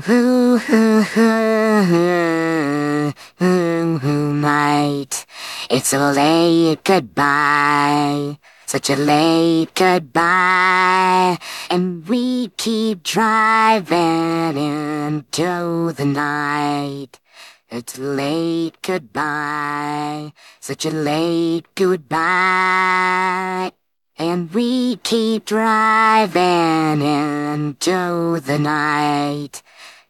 Night, it's a late goodbye, such a late goodbye, and we keep driving into the night. It's a late goodbye, such a late goodbye, and we keep driving into the night.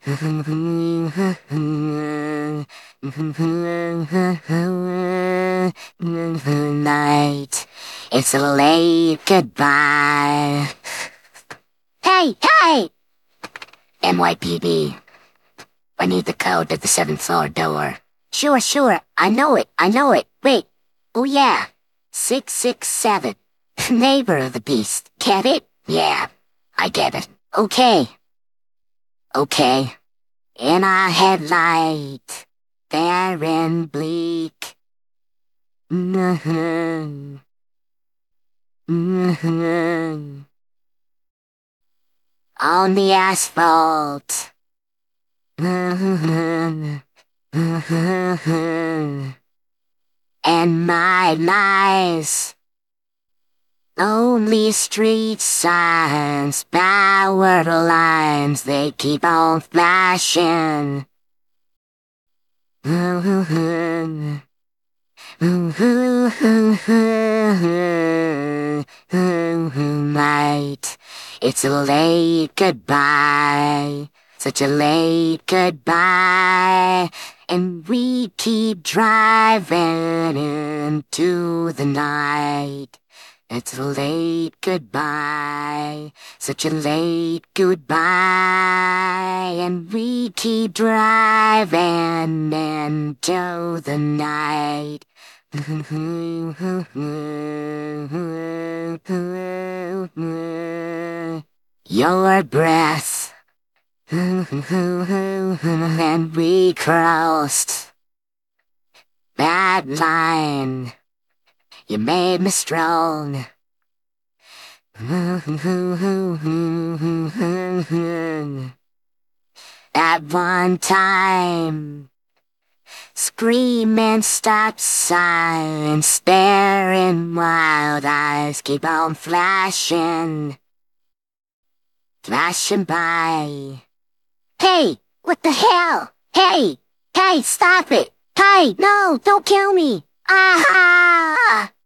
Night, it's a late goodbye. Hey, hey! NYPD, I need the code to the 7th floor door. Sure, I know it. Wait, oh yeah, 667. Neighbor of the beast, get it? Yeah, I get it. Okay. In our headlight, staring bleak. On the asphalt. And my lies. Lonely street signs, power lines, they keep on flashing. Night, it's a late goodbye, such a late goodbye, and we keep driving into the night. It's a late goodbye, such a late goodbye, and we keep driving into the night. Your breath, and we crossed that line. You made me strong. That one time, screaming stop signs, staring wild eyes keep on flashing by. Hey, what the hell? Hey, stop it! Hey, no, don't kill me! Ah!